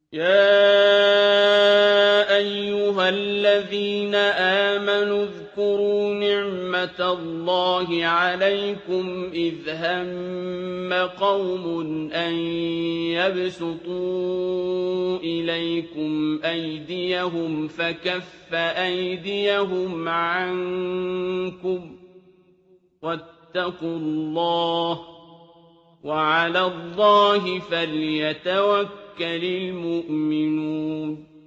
يَا أَيُّهَا الَّذِينَ آمَنُوا اذْكُرُوا نِعْمَةَ اللَّهِ عَلَيْكُمْ إِذْ هَمَّ قَوْمٌ أَن يَبْسُطُوا إِلَيْكُمْ أَيْدِيَهُمْ فَكَفَّ أَيْدِيَهُمْ عَنكُمْ ۖ وَاتَّقُوا اللَّهَ ۚ وَعَلَى اللَّهِ فَلْيَتَوَكَّلِ الْمُؤْمِنُونَ